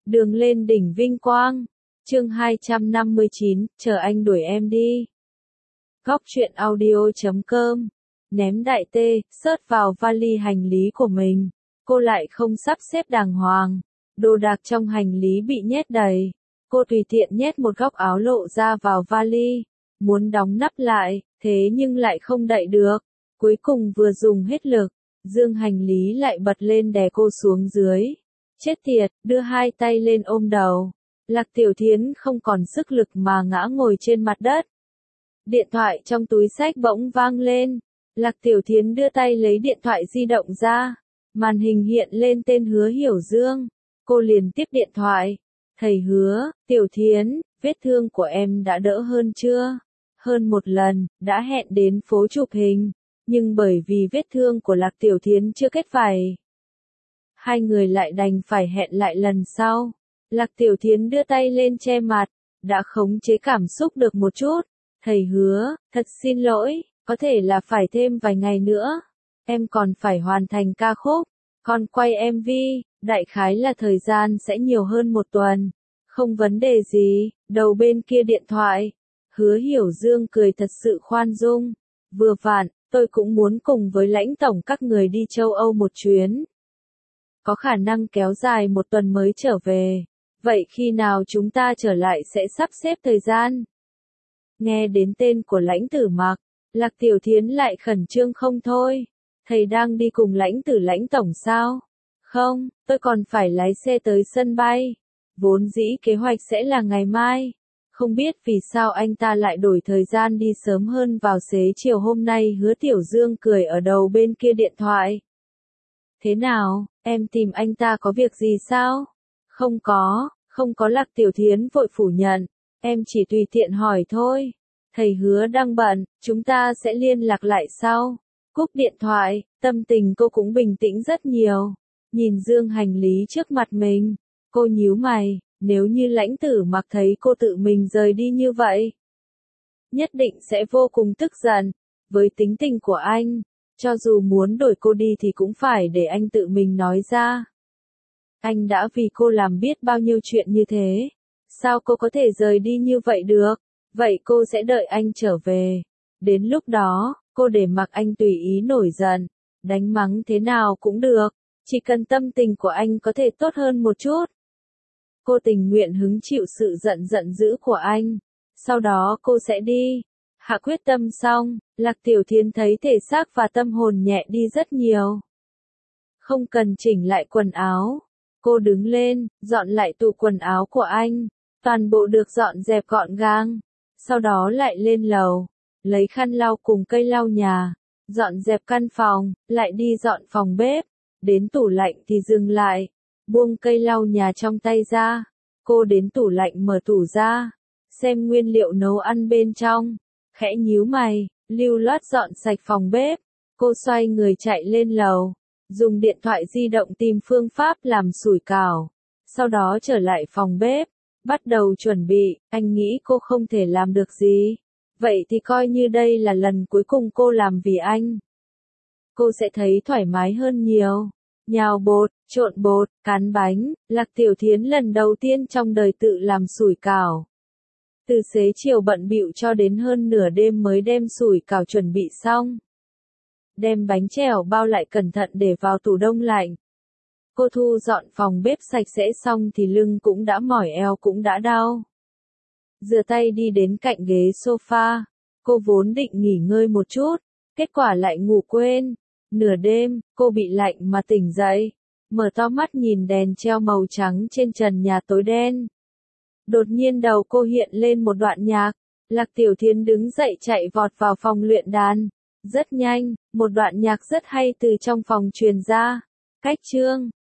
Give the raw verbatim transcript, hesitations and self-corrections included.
Đường lên đỉnh vinh quang. Chương hai trăm năm mươi chín, chờ anh đuổi em đi. Góc truyện audio chấm com. Ném đại tê, sớt vào vali hành lý của mình. Cô lại không sắp xếp đàng hoàng. Đồ đạc trong hành lý bị nhét đầy. Cô tùy tiện nhét một góc áo lộ ra vào vali. Muốn đóng nắp lại, thế nhưng lại không đậy được. Cuối cùng vừa dùng hết lực, dương hành lý lại bật lên đè cô xuống dưới. Chết tiệt, đưa hai tay lên ôm đầu. Lạc Tiểu Thiến không còn sức lực mà ngã ngồi trên mặt đất. Điện thoại trong túi xách bỗng vang lên. Lạc Tiểu Thiến đưa tay lấy điện thoại di động ra. Màn hình hiện lên tên Hứa Hiểu Dương. Cô liền tiếp điện thoại. Thầy Hứa, Tiểu Thiến, vết thương của em đã đỡ hơn chưa? Hơn một lần, đã hẹn đến phố chụp hình. Nhưng bởi vì vết thương của Lạc Tiểu Thiến chưa kết vảy, hai người lại đành phải hẹn lại lần sau. Lạc Tiểu Thiến đưa tay lên che mặt, đã khống chế cảm xúc được một chút. Thầy Hứa, thật xin lỗi, có thể là phải thêm vài ngày nữa. Em còn phải hoàn thành ca khúc, còn quay em vê, đại khái là thời gian sẽ nhiều hơn một tuần. Không vấn đề gì, đầu bên kia điện thoại. Hứa Hiểu Dương cười thật sự khoan dung. Vừa vặn, tôi cũng muốn cùng với lãnh tổng các người đi châu Âu một chuyến. Có khả năng kéo dài một tuần mới trở về. Vậy khi nào chúng ta trở lại sẽ sắp xếp thời gian? Nghe đến tên của lãnh tử Mạc, Lạc Tiểu Thiến lại khẩn trương không thôi. Thầy đang đi cùng lãnh tử lãnh tổng sao? Không, tôi còn phải lái xe tới sân bay. Vốn dĩ kế hoạch sẽ là ngày mai. Không biết vì sao anh ta lại đổi thời gian đi sớm hơn vào xế chiều hôm nay. Hứa Tiểu Dương cười ở đầu bên kia điện thoại. Thế nào, em tìm anh ta có việc gì sao? Không có, không có. Lạc Tiểu Thiến vội phủ nhận. Em chỉ tùy tiện hỏi thôi. Thầy Hứa đang bận, chúng ta sẽ liên lạc lại sau. Cúp điện thoại, tâm tình cô cũng bình tĩnh rất nhiều. Nhìn dương hành lý trước mặt mình, cô nhíu mày. Nếu như lãnh tử Mặc thấy cô tự mình rời đi như vậy, nhất định sẽ vô cùng tức giận. Với tính tình của anh, cho dù muốn đổi cô đi thì cũng phải để anh tự mình nói ra. Anh đã vì cô làm biết bao nhiêu chuyện như thế. Sao cô có thể rời đi như vậy được? Vậy cô sẽ đợi anh trở về. Đến lúc đó, cô để mặc anh tùy ý nổi giận, đánh mắng thế nào cũng được. Chỉ cần tâm tình của anh có thể tốt hơn một chút. Cô tình nguyện hứng chịu sự giận giận dữ của anh. Sau đó cô sẽ đi. Hạ quyết tâm xong, Lạc Tiểu Thiến thấy thể xác và tâm hồn nhẹ đi rất nhiều. Không cần chỉnh lại quần áo. Cô đứng lên, dọn lại tủ quần áo của anh. Toàn bộ được dọn dẹp gọn gàng. Sau đó lại lên lầu. Lấy khăn lau cùng cây lau nhà. Dọn dẹp căn phòng, lại đi dọn phòng bếp. Đến tủ lạnh thì dừng lại. Buông cây lau nhà trong tay ra. Cô đến tủ lạnh mở tủ ra. Xem nguyên liệu nấu ăn bên trong. Khẽ nhíu mày, lưu loát dọn sạch phòng bếp. Cô xoay người chạy lên lầu. Dùng điện thoại di động tìm phương pháp làm sủi cảo. Sau đó trở lại phòng bếp. Bắt đầu chuẩn bị, anh nghĩ cô không thể làm được gì. Vậy thì coi như đây là lần cuối cùng cô làm vì anh. Cô sẽ thấy thoải mái hơn nhiều. Nhào bột, trộn bột, cán bánh, Lạc Tiểu Thiến lần đầu tiên trong đời tự làm sủi cảo. Từ xế chiều bận bịu cho đến hơn nửa đêm mới đem sủi cảo chuẩn bị xong. Đem bánh trèo bao lại cẩn thận để vào tủ đông lạnh. Cô thu dọn phòng bếp sạch sẽ xong thì lưng cũng đã mỏi, eo cũng đã đau. Rửa tay đi đến cạnh ghế sofa. Cô vốn định nghỉ ngơi một chút, kết quả lại ngủ quên. Nửa đêm, cô bị lạnh mà tỉnh dậy. Mở to mắt nhìn đèn treo màu trắng trên trần nhà tối đen. Đột nhiên đầu cô hiện lên một đoạn nhạc. Lạc Tiểu Thiến đứng dậy chạy vọt vào phòng luyện đàn. Rất nhanh, một đoạn nhạc rất hay từ trong phòng truyền ra. Cách chương,